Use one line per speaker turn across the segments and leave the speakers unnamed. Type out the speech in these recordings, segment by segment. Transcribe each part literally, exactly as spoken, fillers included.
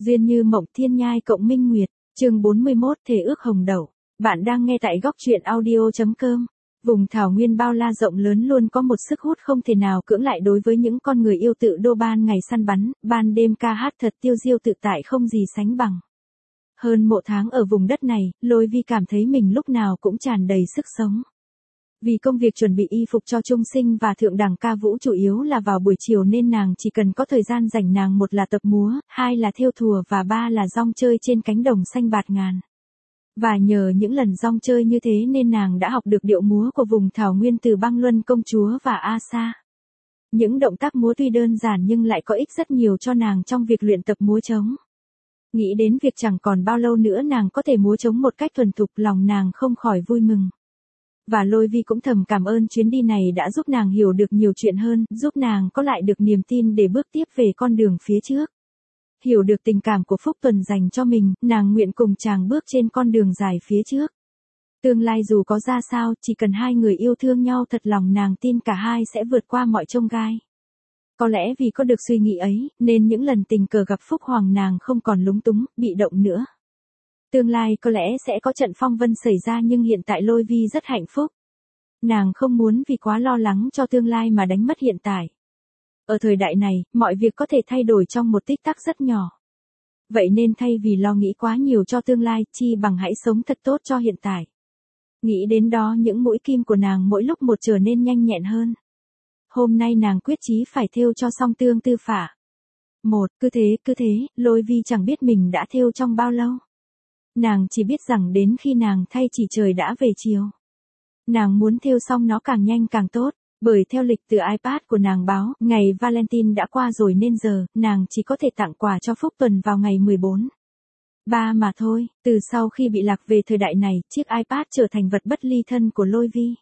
Duyên như mộng thiên nhai cộng minh nguyệt, chương bốn mươi mốt Thề ước hồng đậu. Bạn đang nghe tại góc truyện audio.com. Vùng thảo nguyên bao la rộng lớn luôn có một sức hút không thể nào cưỡng lại đối với những con người yêu tự do, ban ngày săn bắn, ban đêm ca hát thật tiêu diêu tự tại không gì sánh bằng. Hơn một tháng ở vùng đất này, Lôi Vi cảm thấy mình lúc nào cũng tràn đầy sức sống. Vì công việc chuẩn bị y phục cho trung sinh và thượng đẳng ca vũ chủ yếu là vào buổi chiều nên nàng chỉ cần có thời gian rảnh nàng một là tập múa, hai là thêu thùa và ba là dong chơi trên cánh đồng xanh bạt ngàn. Và nhờ những lần dong chơi như thế nên nàng đã học được điệu múa của vùng thảo nguyên từ Băng Luân công chúa và A Sa. Những động tác múa tuy đơn giản nhưng lại có ích rất nhiều cho nàng trong việc luyện tập múa trống. Nghĩ đến việc chẳng còn bao lâu nữa nàng có thể múa trống một cách thuần thục, lòng nàng không khỏi vui mừng. Và Lôi Vi cũng thầm cảm ơn chuyến đi này đã giúp nàng hiểu được nhiều chuyện hơn, giúp nàng có lại được niềm tin để bước tiếp về con đường phía trước. Hiểu được tình cảm của Phúc Tuần dành cho mình, nàng nguyện cùng chàng bước trên con đường dài phía trước. Tương lai dù có ra sao, chỉ cần hai người yêu thương nhau thật lòng nàng tin cả hai sẽ vượt qua mọi chông gai. Có lẽ vì có được suy nghĩ ấy, nên những lần tình cờ gặp Phúc Hoàng nàng không còn lúng túng, bị động nữa. Tương lai có lẽ sẽ có trận phong vân xảy ra nhưng hiện tại Lôi Vi rất hạnh phúc. Nàng không muốn vì quá lo lắng cho tương lai mà đánh mất hiện tại. Ở thời đại này, mọi việc có thể thay đổi trong một tích tắc rất nhỏ. Vậy nên thay vì lo nghĩ quá nhiều cho tương lai, chi bằng hãy sống thật tốt cho hiện tại. Nghĩ đến đó những mũi kim của nàng mỗi lúc một trở nên nhanh nhẹn hơn. Hôm nay nàng quyết chí phải thêu cho xong tương tư phả. Một, cứ thế, cứ thế, Lôi Vi chẳng biết mình đã thêu trong bao lâu. Nàng chỉ biết rằng đến khi nàng thay chỉ trời đã về chiều. Nàng muốn thêu xong nó càng nhanh càng tốt, bởi theo lịch từ iPad của nàng báo, ngày Valentine đã qua rồi nên giờ, nàng chỉ có thể tặng quà cho Phúc Tuần vào ngày mười bốn. Ba mà thôi, từ sau khi bị lạc về thời đại này, chiếc iPad trở thành vật bất ly thân của Lôi Vi.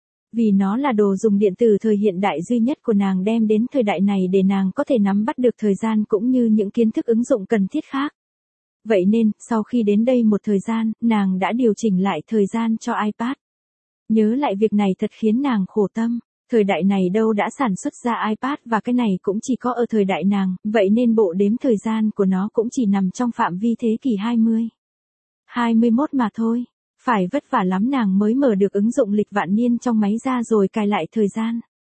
Vì nó là đồ dùng điện tử thời hiện đại duy nhất của nàng đem đến thời đại này để nàng có thể nắm bắt được thời gian cũng như những kiến thức ứng dụng cần thiết khác. Vậy nên, sau khi đến đây một thời gian, nàng đã điều chỉnh lại thời gian cho iPad. Nhớ lại việc này thật khiến nàng khổ tâm, thời đại này đâu đã sản xuất ra iPad và cái này cũng chỉ có ở thời đại nàng, vậy nên bộ đếm thời gian của nó cũng chỉ nằm trong phạm vi thế kỷ hai mươi. hai mươi mốt mà thôi, phải vất vả lắm nàng mới mở được ứng dụng lịch vạn niên trong máy ra rồi cài lại thời gian.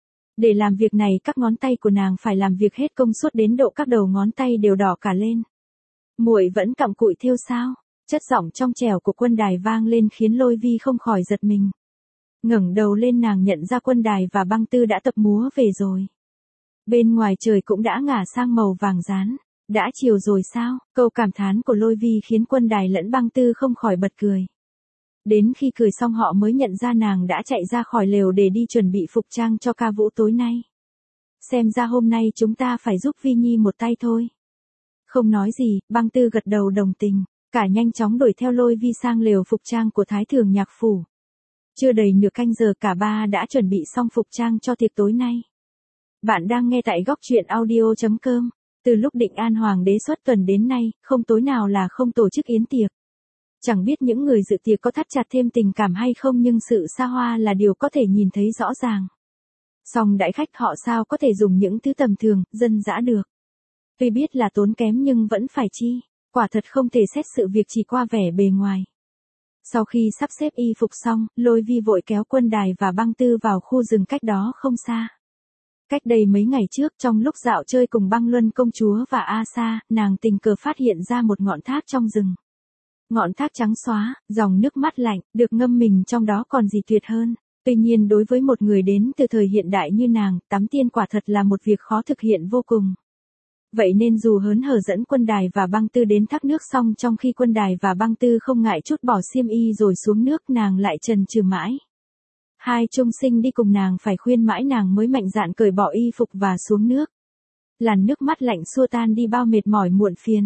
Để làm việc này các ngón tay của nàng phải làm việc hết công suất đến độ các đầu ngón tay đều đỏ cả lên. Muội vẫn cặm cụi thêu sao? Chất giọng trong trẻo của Quân Đài vang lên khiến Lôi Vi không khỏi giật mình. Ngẩng đầu lên nàng nhận ra Quân Đài và Băng Tư đã tập múa về rồi. Bên ngoài trời cũng đã ngả sang màu vàng rán. Đã chiều rồi sao? Câu cảm thán của Lôi Vi khiến Quân Đài lẫn Băng Tư không khỏi bật cười. Đến khi cười xong họ mới nhận ra nàng đã chạy ra khỏi lều để đi chuẩn bị phục trang cho ca vũ tối nay. Xem ra hôm nay chúng ta phải giúp Vi Nhi một tay thôi. Không nói gì, Băng Tư gật đầu đồng tình, cả nhanh chóng đuổi theo Lôi Vi sang lều phục trang của Thái Thường Nhạc Phủ. Chưa đầy nửa canh giờ cả ba đã chuẩn bị xong phục trang cho tiệc tối nay. Bạn đang nghe tại góc truyện audio.com. Từ lúc Định An Hoàng đế xuất tuần đến nay, không tối nào là không tổ chức yến tiệc. Chẳng biết những người dự tiệc có thắt chặt thêm tình cảm hay không nhưng sự xa hoa là điều có thể nhìn thấy rõ ràng. Song đãi khách họ sao có thể dùng những thứ tầm thường, dân dã được. Tuy biết là tốn kém nhưng vẫn phải chi, quả thật không thể xét sự việc chỉ qua vẻ bề ngoài. Sau khi sắp xếp y phục xong, Lôi Vi vội kéo Quân Đài và Băng Tư vào khu rừng cách đó không xa. Cách đây mấy ngày trước trong lúc dạo chơi cùng Băng Luân công chúa và A Sa, nàng tình cờ phát hiện ra một ngọn thác trong rừng. Ngọn thác trắng xóa, dòng nước mát lạnh, được ngâm mình trong đó còn gì tuyệt hơn. Tuy nhiên đối với một người đến từ thời hiện đại như nàng, tắm tiên quả thật là một việc khó thực hiện vô cùng. Vậy nên dù hớn hở dẫn Quân Đài và Băng Tư đến thác nước xong trong khi Quân Đài và Băng Tư không ngại chút bỏ xiêm y rồi xuống nước nàng lại chần chừ mãi. Hai trung sinh đi cùng nàng phải khuyên mãi nàng mới mạnh dạn cởi bỏ y phục và xuống nước. Làn nước mắt lạnh xua tan đi bao mệt mỏi muộn phiền.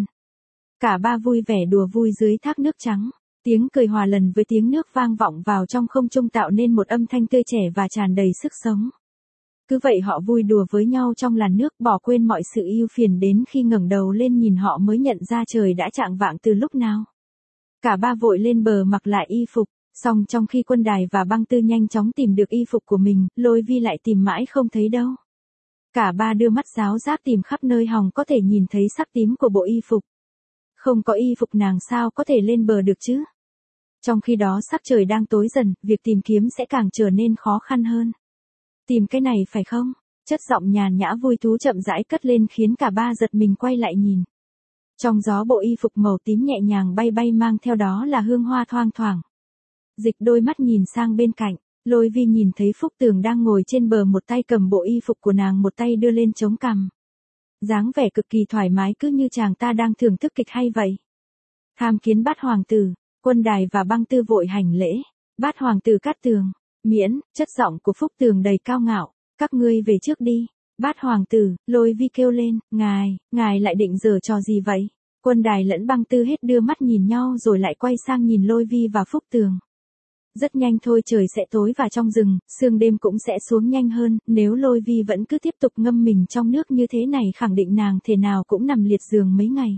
Cả ba vui vẻ đùa vui dưới thác nước trắng. Tiếng cười hòa lần với tiếng nước vang vọng vào trong không trung tạo nên một âm thanh tươi trẻ và tràn đầy sức sống. Cứ vậy họ vui đùa với nhau trong làn nước bỏ quên mọi sự ưu phiền đến khi ngẩng đầu lên nhìn họ mới nhận ra trời đã chạng vạng từ lúc nào. Cả ba vội lên bờ mặc lại y phục, song trong khi Quân Đài và Băng Tư nhanh chóng tìm được y phục của mình, Lôi Vi lại tìm mãi không thấy đâu. Cả ba đưa mắt ráo rác tìm khắp nơi hòng có thể nhìn thấy sắc tím của bộ y phục. Không có y phục nàng sao có thể lên bờ được chứ? Trong khi đó sắc trời đang tối dần, việc tìm kiếm sẽ càng trở nên khó khăn hơn. Tìm cái này phải không? Chất giọng nhàn nhã vui thú chậm rãi cất lên khiến cả ba giật mình quay lại nhìn. Trong gió bộ y phục màu tím nhẹ nhàng bay bay mang theo đó là hương hoa thoang thoảng. Dịch đôi mắt nhìn sang bên cạnh, Lôi Vi nhìn thấy Phúc Tường đang ngồi trên bờ, một tay cầm bộ y phục của nàng, một tay đưa lên chống cằm. Dáng vẻ cực kỳ thoải mái, cứ như chàng ta đang thưởng thức kịch hay vậy. Tham kiến Bát hoàng tử. Quân Đài và Băng Tư vội hành lễ. Bát hoàng tử cát tường. Miễn. Chất giọng của Phúc Tường đầy cao ngạo. Các ngươi về trước đi. Bát hoàng tử. Lôi Vi kêu lên. Ngài, ngài lại định giở trò gì vậy? Quân Đài lẫn Băng Tư hết đưa mắt nhìn nhau rồi lại quay sang nhìn Lôi Vi và Phúc Tường. Rất nhanh thôi trời sẽ tối và trong rừng, sương đêm cũng sẽ xuống nhanh hơn, nếu Lôi Vi vẫn cứ tiếp tục ngâm mình trong nước như thế này khẳng định nàng thể nào cũng nằm liệt giường mấy ngày.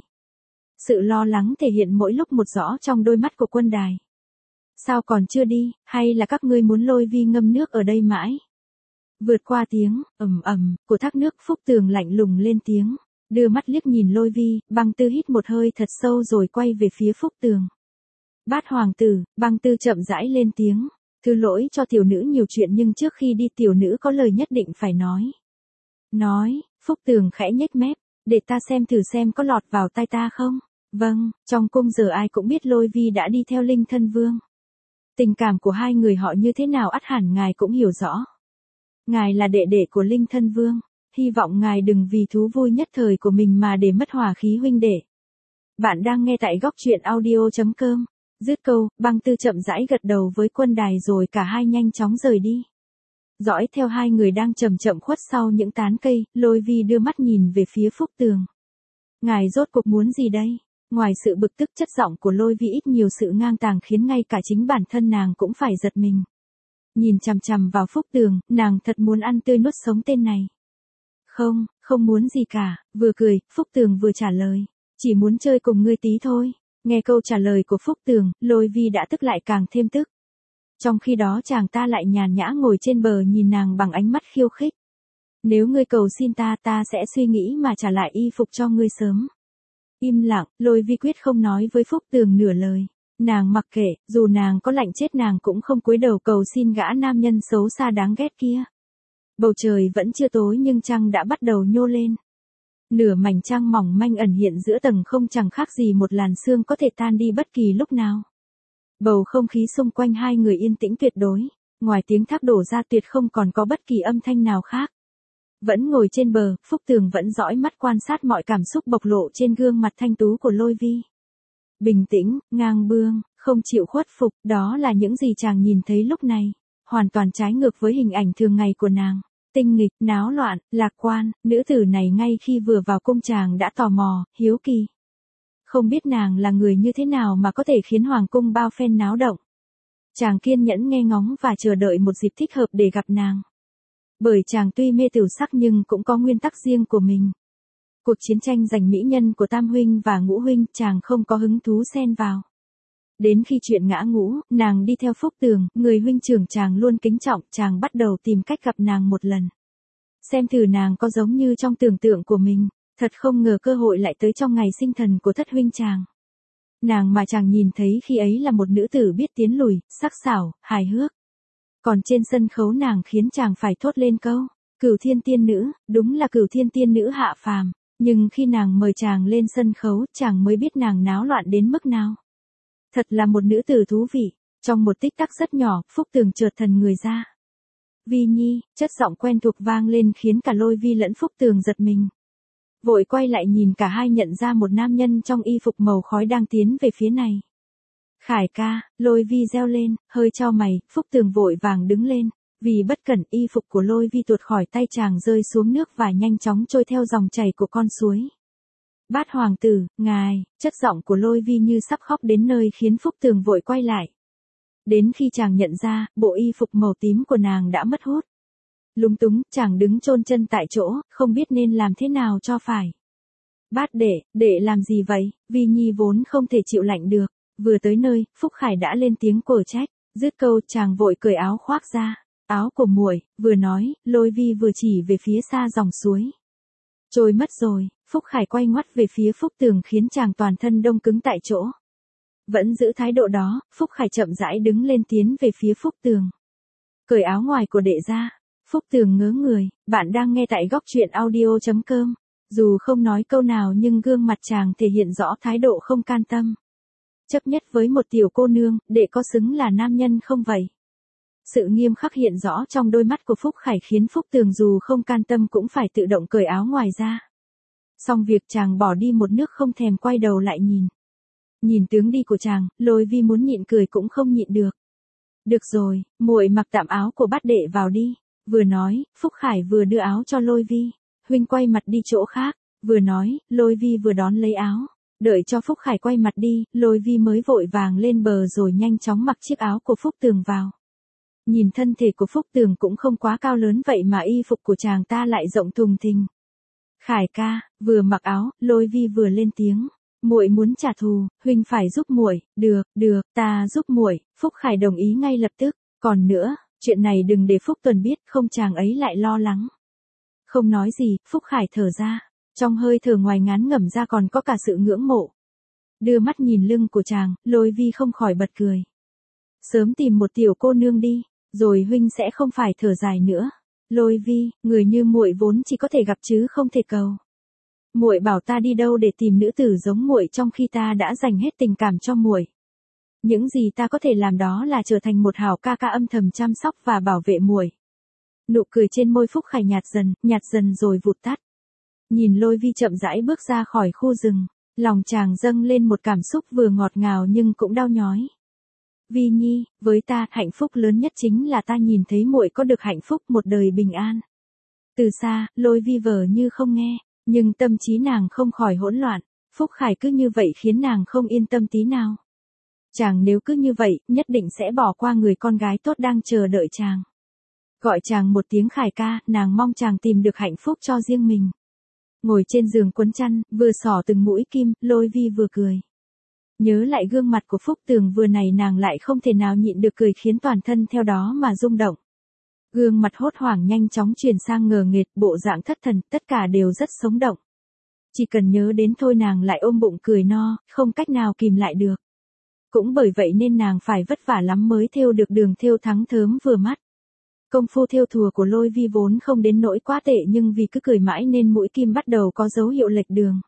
Sự lo lắng thể hiện mỗi lúc một rõ trong đôi mắt của Quân Đài. Sao còn chưa đi, hay là các ngươi muốn Lôi Vi ngâm nước ở đây mãi? Vượt qua tiếng, ầm ầm, của thác nước, Phúc Tường lạnh lùng lên tiếng, đưa mắt liếc nhìn Lôi Vi, Băng Tư hít một hơi thật sâu rồi quay về phía Phúc Tường. Bát hoàng tử. Băng Tư chậm rãi lên tiếng, thứ lỗi cho tiểu nữ nhiều chuyện nhưng trước khi đi tiểu nữ có lời nhất định phải nói. Nói. Phúc Tường khẽ nhếch mép, để ta xem thử xem có lọt vào tai ta không. Vâng, trong cung giờ ai cũng biết Lôi Vi đã đi theo Linh Thân Vương. Tình cảm của hai người họ như thế nào ắt hẳn ngài cũng hiểu rõ. Ngài là đệ đệ của Linh Thân Vương, hy vọng ngài đừng vì thú vui nhất thời của mình mà để mất hòa khí huynh đệ. Bạn đang nghe tại góc truyện audio chấm com. Dứt câu, Băng Tư chậm rãi gật đầu với Quân Đài rồi cả hai nhanh chóng rời đi. Dõi theo hai người đang chậm chậm khuất sau những tán cây, Lôi Vi đưa mắt nhìn về phía Phúc Tường. Ngài rốt cuộc muốn gì đây? Ngoài sự bực tức, chất giọng của Lôi Vi ít nhiều sự ngang tàng khiến ngay cả chính bản thân nàng cũng phải giật mình. Nhìn chằm chằm vào Phúc Tường, nàng thật muốn ăn tươi nuốt sống tên này. Không, không muốn gì cả, vừa cười, Phúc Tường vừa trả lời. Chỉ muốn chơi cùng ngươi tí thôi. Nghe câu trả lời của Phúc Tường, Lôi Vi đã tức lại càng thêm tức. Trong khi đó chàng ta lại nhàn nhã ngồi trên bờ nhìn nàng bằng ánh mắt khiêu khích. Nếu ngươi cầu xin ta, ta sẽ suy nghĩ mà trả lại y phục cho ngươi sớm. Im lặng, Lôi Vi quyết không nói với Phúc Tường nửa lời. Nàng mặc kệ, dù nàng có lạnh chết nàng cũng không cúi đầu cầu xin gã nam nhân xấu xa đáng ghét kia. Bầu trời vẫn chưa tối nhưng trăng đã bắt đầu nhô lên. Nửa mảnh trăng mỏng manh ẩn hiện giữa tầng không, chẳng khác gì một làn sương có thể tan đi bất kỳ lúc nào. Bầu không khí xung quanh hai người yên tĩnh tuyệt đối, ngoài tiếng thác đổ ra tuyệt không còn có bất kỳ âm thanh nào khác. Vẫn ngồi trên bờ, Phúc Tường vẫn dõi mắt quan sát mọi cảm xúc bộc lộ trên gương mặt thanh tú của Lôi Vi. Bình tĩnh, ngang bướng, không chịu khuất phục, đó là những gì chàng nhìn thấy lúc này, hoàn toàn trái ngược với hình ảnh thường ngày của nàng. Tinh nghịch, náo loạn, lạc quan, nữ tử này ngay khi vừa vào cung chàng đã tò mò, hiếu kỳ. Không biết nàng là người như thế nào mà có thể khiến hoàng cung bao phen náo động. Chàng kiên nhẫn nghe ngóng và chờ đợi một dịp thích hợp để gặp nàng. Bởi chàng tuy mê tửu sắc nhưng cũng có nguyên tắc riêng của mình. Cuộc chiến tranh giành mỹ nhân của Tam huynh và Ngũ huynh chàng không có hứng thú xen vào. Đến khi chuyện ngã ngũ, nàng đi theo Phúc Tường, người huynh trưởng chàng luôn kính trọng, chàng bắt đầu tìm cách gặp nàng một lần. Xem thử nàng có giống như trong tưởng tượng của mình, thật không ngờ cơ hội lại tới trong ngày sinh thần của thất huynh chàng. Nàng mà chàng nhìn thấy khi ấy là một nữ tử biết tiến lùi, sắc sảo, hài hước. Còn trên sân khấu nàng khiến chàng phải thốt lên câu, Cửu Thiên Tiên Nữ, đúng là Cửu Thiên Tiên Nữ hạ phàm, nhưng khi nàng mời chàng lên sân khấu, chàng mới biết nàng náo loạn đến mức nào. Thật là một nữ tử thú vị, trong một tích tắc rất nhỏ, Phúc Tường chợt thần người ra. Vi Nhi, chất giọng quen thuộc vang lên khiến cả Lôi Vi lẫn Phúc Tường giật mình. Vội quay lại nhìn cả hai nhận ra một nam nhân trong y phục màu khói đang tiến về phía này. Khải ca, Lôi Vi reo lên, hơi chau mày, Phúc Tường vội vàng đứng lên, vì bất cẩn y phục của Lôi Vi tuột khỏi tay chàng rơi xuống nước và nhanh chóng trôi theo dòng chảy của con suối. Bát hoàng tử, ngài, chất giọng của Lôi Vi như sắp khóc đến nơi khiến Phúc Tường vội quay lại. Đến khi chàng nhận ra, bộ y phục màu tím của nàng đã mất hút. Lúng túng, chàng đứng chôn chân tại chỗ, không biết nên làm thế nào cho phải. Bát đệ, đệ làm gì vậy? Vi Nhi vốn không thể chịu lạnh được. Vừa tới nơi, Phúc Khải đã lên tiếng quở trách. Dứt câu chàng vội cởi áo khoác ra. Áo của muội, vừa nói, Lôi Vi vừa chỉ về phía xa dòng suối. Trôi mất rồi, Phúc Khải quay ngoắt về phía Phúc Tường khiến chàng toàn thân đông cứng tại chỗ. Vẫn giữ thái độ đó, Phúc Khải chậm rãi đứng lên tiến về phía Phúc Tường. Cởi áo ngoài của đệ ra. Phúc Tường ngớ người, bạn đang nghe tại góc truyện audio chấm com. Dù không nói câu nào nhưng gương mặt chàng thể hiện rõ thái độ không can tâm. Chấp nhất với một tiểu cô nương, đệ có xứng là nam nhân không vậy? Sự nghiêm khắc hiện rõ trong đôi mắt của Phúc Khải khiến Phúc Tường dù không can tâm cũng phải tự động cởi áo ngoài ra. Xong việc chàng bỏ đi một nước không thèm quay đầu lại nhìn. Nhìn tướng đi của chàng, Lôi Vi muốn nhịn cười cũng không nhịn được. Được rồi, muội mặc tạm áo của bát đệ vào đi. Vừa nói, Phúc Khải vừa đưa áo cho Lôi Vi. Huynh quay mặt đi chỗ khác. Vừa nói, Lôi Vi vừa đón lấy áo. Đợi cho Phúc Khải quay mặt đi, Lôi Vi mới vội vàng lên bờ rồi nhanh chóng mặc chiếc áo của Phúc Tường vào. Nhìn thân thể của Phúc Tường cũng không quá cao lớn vậy mà y phục của chàng ta lại rộng thùng thình. Khải ca, vừa mặc áo, Lôi Vi vừa lên tiếng. Muội muốn trả thù, huynh phải giúp muội. Được, được, ta giúp muội. Phúc Khải đồng ý ngay lập tức. Còn nữa, chuyện này đừng để Phúc Tuần biết, không chàng ấy lại lo lắng. Không nói gì, Phúc Khải thở ra. Trong hơi thở ngoài ngán ngẩm ra còn có cả sự ngưỡng mộ. Đưa mắt nhìn lưng của chàng, Lôi Vi không khỏi bật cười. Sớm tìm một tiểu cô nương đi, rồi huynh sẽ không phải thở dài nữa. Lôi Vi, người như muội vốn chỉ có thể gặp chứ không thể cầu. Muội bảo ta đi đâu để tìm nữ tử giống muội trong khi ta đã dành hết tình cảm cho muội. Những gì ta có thể làm đó là trở thành một hảo ca ca âm thầm chăm sóc và bảo vệ muội. Nụ cười trên môi Phúc Khải nhạt dần, nhạt dần rồi vụt tắt. Nhìn Lôi Vi chậm rãi bước ra khỏi khu rừng, lòng chàng dâng lên một cảm xúc vừa ngọt ngào nhưng cũng đau nhói. Vi Nhi, với ta, hạnh phúc lớn nhất chính là ta nhìn thấy muội có được hạnh phúc một đời bình an. Từ xa, Lôi Vi vờ như không nghe, nhưng tâm trí nàng không khỏi hỗn loạn. Phúc Khải cứ như vậy khiến nàng không yên tâm tí nào. Chàng nếu cứ như vậy, nhất định sẽ bỏ qua người con gái tốt đang chờ đợi chàng. Gọi chàng một tiếng Khải ca, nàng mong chàng tìm được hạnh phúc cho riêng mình. Ngồi trên giường quấn chăn, vừa xỏ từng mũi kim, Lôi Vi vừa cười. Nhớ lại gương mặt của Phúc Tường vừa này nàng lại không thể nào nhịn được cười khiến toàn thân theo đó mà rung động. Gương mặt hốt hoảng nhanh chóng chuyển sang ngờ nghệch, bộ dạng thất thần, tất cả đều rất sống động. Chỉ cần nhớ đến thôi nàng lại ôm bụng cười no, không cách nào kìm lại được. Cũng bởi vậy nên nàng phải vất vả lắm mới thêu được đường thêu thắng thớm vừa mắt. Công phu thêu thùa của Lôi Vi vốn không đến nỗi quá tệ nhưng vì cứ cười mãi nên mũi kim bắt đầu có dấu hiệu lệch đường.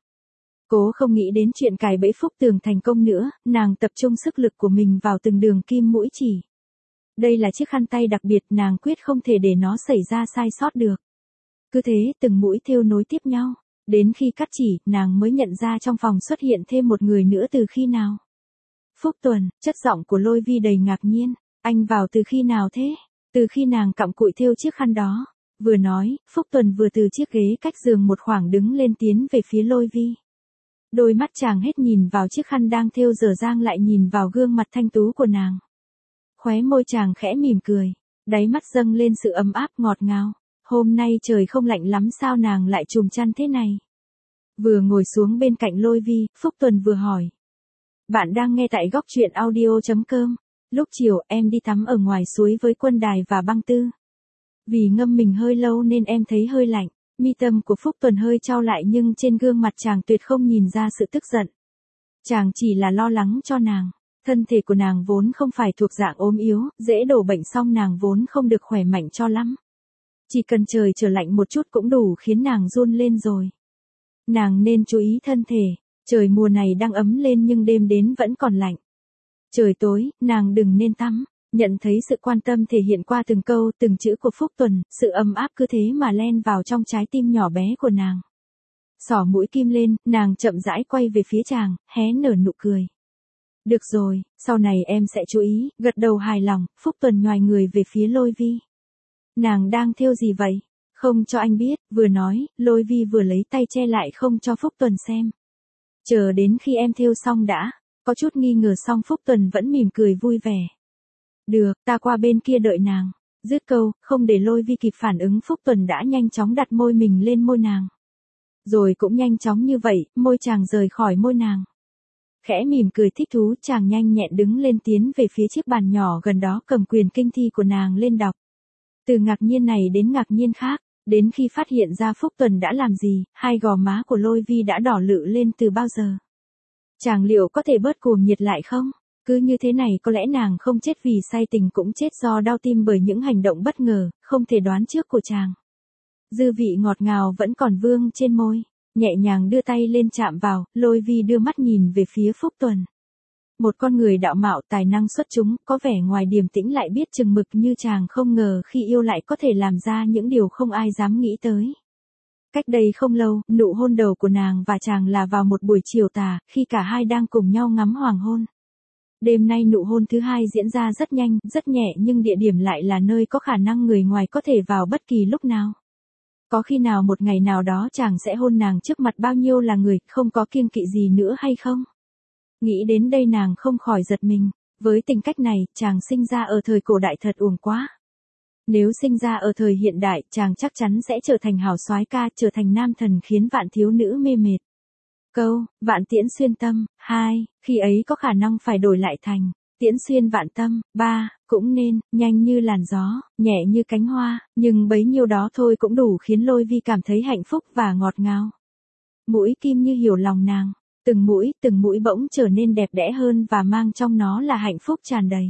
Cố không nghĩ đến chuyện cài bẫy Phúc Tường thành công nữa, nàng tập trung sức lực của mình vào từng đường kim mũi chỉ. Đây là chiếc khăn tay đặc biệt, nàng quyết không thể để nó xảy ra sai sót được. Cứ thế từng mũi thêu nối tiếp nhau, đến khi cắt chỉ, nàng mới nhận ra trong phòng xuất hiện thêm một người nữa từ khi nào. Phúc Tuần, chất giọng của Lôi Vi đầy ngạc nhiên, anh vào từ khi nào thế? Từ khi nàng cặm cụi thêu chiếc khăn đó. Vừa nói, Phúc Tuần vừa từ chiếc ghế cách giường một khoảng đứng lên tiến về phía Lôi Vi. Đôi mắt chàng hết nhìn vào chiếc khăn đang thêu dở dang lại nhìn vào gương mặt thanh tú của nàng. Khóe môi chàng khẽ mỉm cười, đáy mắt dâng lên sự ấm áp ngọt ngào. Hôm nay trời không lạnh lắm sao nàng lại trùm chăn thế này? Vừa ngồi xuống bên cạnh Lôi Vi, Phúc Tuần vừa hỏi. Bạn đang nghe tại góc truyện audio chấm com. Lúc chiều em đi tắm ở ngoài suối với Quân Đài và Băng Tư. Vì ngâm mình hơi lâu nên em thấy hơi lạnh. Mi tâm của Phúc Tuần hơi chau lại nhưng trên gương mặt chàng tuyệt không nhìn ra sự tức giận. Chàng chỉ là lo lắng cho nàng. Thân thể của nàng vốn không phải thuộc dạng ốm yếu, dễ đổ bệnh song nàng vốn không được khỏe mạnh cho lắm. Chỉ cần trời trở lạnh một chút cũng đủ khiến nàng run lên rồi. Nàng nên chú ý thân thể, trời mùa này đang ấm lên nhưng đêm đến vẫn còn lạnh. Trời tối, nàng đừng nên tắm. Nhận thấy sự quan tâm thể hiện qua từng câu, từng chữ của Phúc Tuần, sự ấm áp cứ thế mà len vào trong trái tim nhỏ bé của nàng. Xỏ mũi kim lên, nàng chậm rãi quay về phía chàng, hé nở nụ cười. Được rồi, sau này em sẽ chú ý, gật đầu hài lòng, Phúc Tuần nhoài người về phía Lôi Vi. Nàng đang thêu gì vậy? Không cho anh biết, vừa nói, Lôi Vi vừa lấy tay che lại không cho Phúc Tuần xem. Chờ đến khi em thêu xong đã. Có chút nghi ngờ song Phúc Tuần vẫn mỉm cười vui vẻ. Được, ta qua bên kia đợi nàng. Dứt câu, không để Lôi Vi kịp phản ứng Phúc Tuần đã nhanh chóng đặt môi mình lên môi nàng. Rồi cũng nhanh chóng như vậy, môi chàng rời khỏi môi nàng. Khẽ mỉm cười thích thú chàng nhanh nhẹn đứng lên tiến về phía chiếc bàn nhỏ gần đó cầm quyền kinh thi của nàng lên đọc. Từ ngạc nhiên này đến ngạc nhiên khác, Đến khi phát hiện ra Phúc Tuần đã làm gì, hai gò má của Lôi Vi đã đỏ lự lên từ bao giờ. Chàng liệu có thể bớt cuồng nhiệt lại không? Cứ như thế này có lẽ nàng không chết vì say tình cũng chết do đau tim bởi những hành động bất ngờ, không thể đoán trước của chàng. Dư vị ngọt ngào vẫn còn vương trên môi, nhẹ nhàng đưa tay lên chạm vào, Lôi Vi đưa mắt nhìn về phía Phúc Tuần. Một con người đạo mạo tài năng xuất chúng, có vẻ ngoài điềm tĩnh lại biết chừng mực như chàng không ngờ khi yêu lại có thể làm ra những điều không ai dám nghĩ tới. Cách đây không lâu, nụ hôn đầu của nàng và chàng là vào một buổi chiều tà, khi cả hai đang cùng nhau ngắm hoàng hôn. Đêm nay nụ hôn thứ hai diễn ra rất nhanh, rất nhẹ nhưng địa điểm lại là nơi có khả năng người ngoài có thể vào bất kỳ lúc nào. Có khi nào một ngày nào đó chàng sẽ hôn nàng trước mặt bao nhiêu là người, không có kiêng kỵ gì nữa hay không? Nghĩ đến đây nàng không khỏi giật mình, với tình cách này, chàng sinh ra ở thời cổ đại thật uổng quá. Nếu sinh ra ở thời hiện đại, chàng chắc chắn sẽ trở thành hào soái ca, trở thành nam thần khiến vạn thiếu nữ mê mệt. Câu, vạn tiễn xuyên tâm, hai, khi ấy có khả năng phải đổi lại thành, tiễn xuyên vạn tâm, ba, cũng nên, nhanh như làn gió, nhẹ như cánh hoa, nhưng bấy nhiêu đó thôi cũng đủ khiến Lôi Vi cảm thấy hạnh phúc và ngọt ngào. Mũi kim như hiểu lòng nàng, từng mũi, từng mũi bỗng trở nên đẹp đẽ hơn và mang trong nó là hạnh phúc tràn đầy.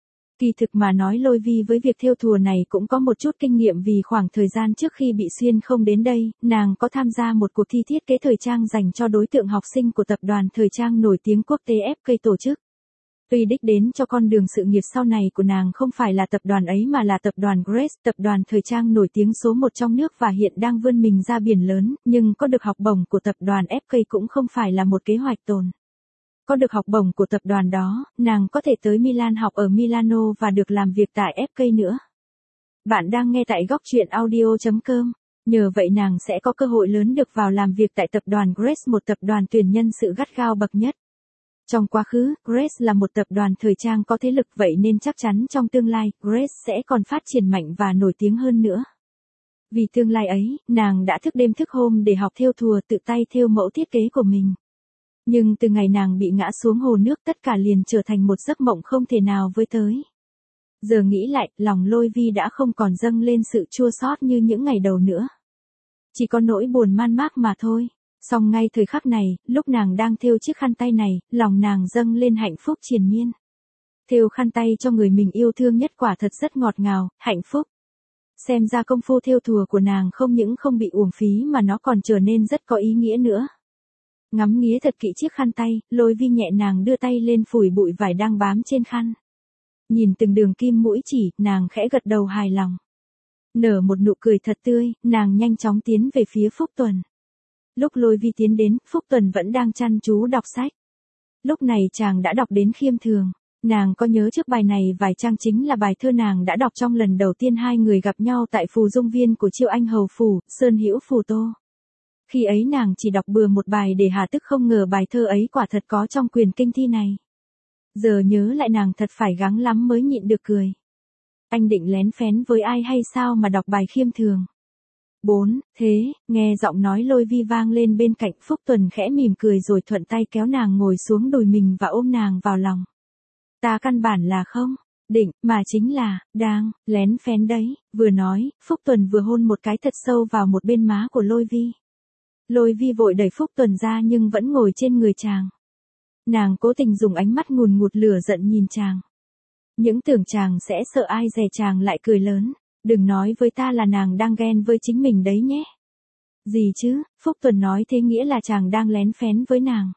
Kỳ thực mà nói Lôi Vi với việc thêu thùa này cũng có một chút kinh nghiệm vì khoảng thời gian trước khi bị xuyên không đến đây, nàng có tham gia một cuộc thi thiết kế thời trang dành cho đối tượng học sinh của tập đoàn thời trang nổi tiếng quốc tế ép ca tổ chức. Tuy đích đến cho con đường sự nghiệp sau này của nàng không phải là tập đoàn ấy mà là tập đoàn Grace, tập đoàn thời trang nổi tiếng số một trong nước và hiện đang vươn mình ra biển lớn, nhưng có được học bổng của tập đoàn ép ca cũng không phải là một kế hoạch tồn. Có được học bổng của tập đoàn đó, nàng có thể tới Milan học ở Milano và được làm việc tại ép ca nữa. Bạn đang nghe tại góc truyện audio chấm com. Nhờ vậy nàng sẽ có cơ hội lớn được vào làm việc tại tập đoàn Grace, một tập đoàn tuyển nhân sự gắt gao bậc nhất. Trong quá khứ, Grace là một tập đoàn thời trang có thế lực, vậy nên chắc chắn trong tương lai, Grace sẽ còn phát triển mạnh và nổi tiếng hơn nữa. Vì tương lai ấy, nàng đã thức đêm thức hôm để học thêu thùa, tự tay thêu mẫu thiết kế của mình. Nhưng từ ngày nàng bị ngã xuống hồ nước, tất cả liền trở thành một giấc mộng không thể nào với tới. Giờ nghĩ lại, lòng Lôi Vi đã không còn dâng lên sự chua xót như những ngày đầu nữa. Chỉ có nỗi buồn man mác mà thôi. Song ngay thời khắc này, lúc nàng đang thêu chiếc khăn tay này, lòng nàng dâng lên hạnh phúc triền miên. Thêu khăn tay cho người mình yêu thương nhất quả thật rất ngọt ngào, hạnh phúc. Xem ra công phu thêu thùa của nàng không những không bị uổng phí mà nó còn trở nên rất có ý nghĩa nữa. Ngắm nghía thật kỹ chiếc khăn tay, Lôi Vi nhẹ nàng đưa tay lên phủi bụi vải đang bám trên khăn. Nhìn từng đường kim mũi chỉ, nàng khẽ gật đầu hài lòng. Nở một nụ cười thật tươi, nàng nhanh chóng tiến về phía Phúc Tuần. Lúc Lôi Vi tiến đến, Phúc Tuần vẫn đang chăm chú đọc sách. Lúc này chàng đã đọc đến khiêm thường. Nàng có nhớ trước bài này vài trang chính là bài thơ nàng đã đọc trong lần đầu tiên hai người gặp nhau tại phù dung viên của Chiêu Anh Hầu Phủ, Sơn Hữu Phù Tô. Khi ấy nàng chỉ đọc bừa một bài để hà tức, không ngờ bài thơ ấy quả thật có trong quyển kinh thi này. Giờ nhớ lại nàng thật phải gắng lắm mới nhịn được cười. Anh định lén phén với ai hay sao mà đọc bài khiêm thường? Bốn, thế, nghe giọng nói Lôi Vi vang lên bên cạnh, Phúc Tuần khẽ mỉm cười rồi thuận tay kéo nàng ngồi xuống đùi mình và ôm nàng vào lòng. Ta căn bản là không định, mà chính là, đang, lén phén đấy, vừa nói, Phúc Tuần vừa hôn một cái thật sâu vào một bên má của Lôi Vi. Lôi Vi vội đẩy Phúc Tuần ra nhưng vẫn ngồi trên người chàng. Nàng cố tình dùng ánh mắt ngùn ngụt lửa giận nhìn chàng. Những tưởng chàng sẽ sợ ai dè chàng lại cười lớn. Đừng nói với ta là nàng đang ghen với chính mình đấy nhé. Gì chứ, Phúc Tuần nói thế nghĩa là chàng đang lén phén với nàng.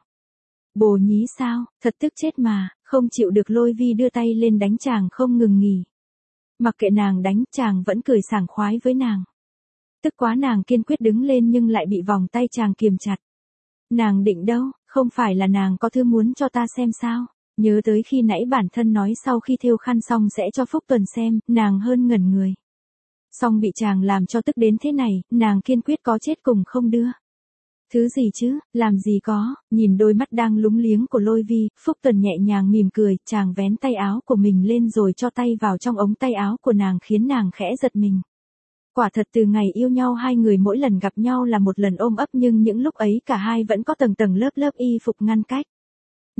Bồ nhí sao, thật tức chết mà, không chịu được Lôi Vi đưa tay lên đánh chàng không ngừng nghỉ. Mặc kệ nàng đánh, chàng vẫn cười sảng khoái với nàng. Tức quá nàng kiên quyết đứng lên nhưng lại bị vòng tay chàng kiềm chặt. Nàng định đâu, không phải là nàng có thứ muốn cho ta xem sao? Nhớ tới khi nãy bản thân nói sau khi thêu khăn xong sẽ cho Phúc Tuần xem, nàng hơn ngẩn người. Xong bị chàng làm cho tức đến thế này, nàng kiên quyết có chết cùng không đưa. Thứ gì chứ, làm gì có, nhìn đôi mắt đang lúng liếng của Lôi Vi, Phúc Tuần nhẹ nhàng mỉm cười, chàng vén tay áo của mình lên rồi cho tay vào trong ống tay áo của nàng khiến nàng khẽ giật mình. Quả thật từ ngày yêu nhau hai người mỗi lần gặp nhau là một lần ôm ấp nhưng những lúc ấy cả hai vẫn có tầng tầng lớp lớp y phục ngăn cách.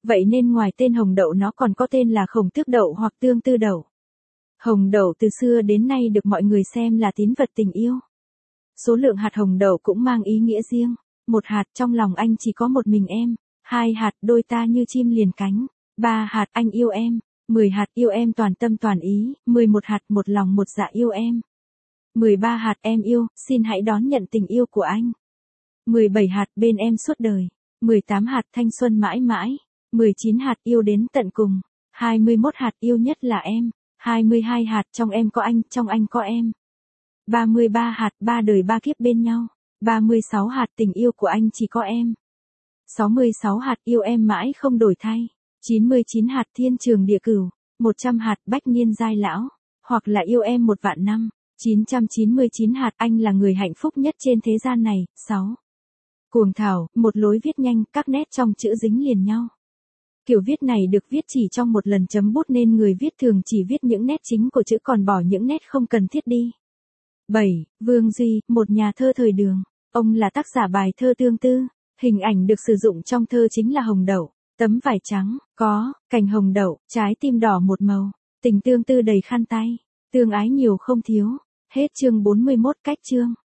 Vậy nên ngoài tên hồng đậu nó còn có tên là khổng tước đậu hoặc tương tư đậu. Hồng đậu từ xưa đến nay được mọi người xem là tín vật tình yêu. Số lượng hạt hồng đậu cũng mang ý nghĩa riêng. Một hạt trong lòng anh chỉ có một mình em. Hai hạt đôi ta như chim liền cánh. Ba hạt anh yêu em. Mười hạt yêu em toàn tâm toàn ý. Mười một hạt một lòng một dạ yêu em. Mười ba hạt em yêu, xin hãy đón nhận tình yêu của anh. Mười bảy hạt bên em suốt đời. Mười tám hạt thanh xuân mãi mãi. Mười chín hạt yêu đến tận cùng. Hai mươi mốt hạt yêu nhất là em. Hai mươi hai hạt trong em có anh, trong anh có em. Ba mươi ba hạt ba đời ba kiếp bên nhau. Ba mươi sáu hạt tình yêu của anh chỉ có em. Sáu mươi sáu hạt yêu em mãi không đổi thay. Chín mươi chín hạt thiên trường địa cửu. Một trăm hạt bách niên giai lão. Hoặc là yêu em một vạn năm. Chín trăm chín mươi chín hạt anh là người hạnh phúc nhất trên thế gian này. Sáu. Cuồng thảo, một lối viết nhanh, các nét trong chữ dính liền nhau. Kiểu viết này được viết chỉ trong một lần chấm bút nên người viết thường chỉ viết những nét chính của chữ còn bỏ những nét không cần thiết đi. bảy. Vương Duy, một nhà thơ thời Đường. Ông là tác giả bài thơ Tương Tư. Hình ảnh được sử dụng trong thơ chính là hồng đậu, tấm vải trắng, có, cành hồng đậu, trái tim đỏ một màu. Tình tương tư đầy khăn tay. Tương ái nhiều không thiếu. Hết chương bốn mươi mốt cách chương.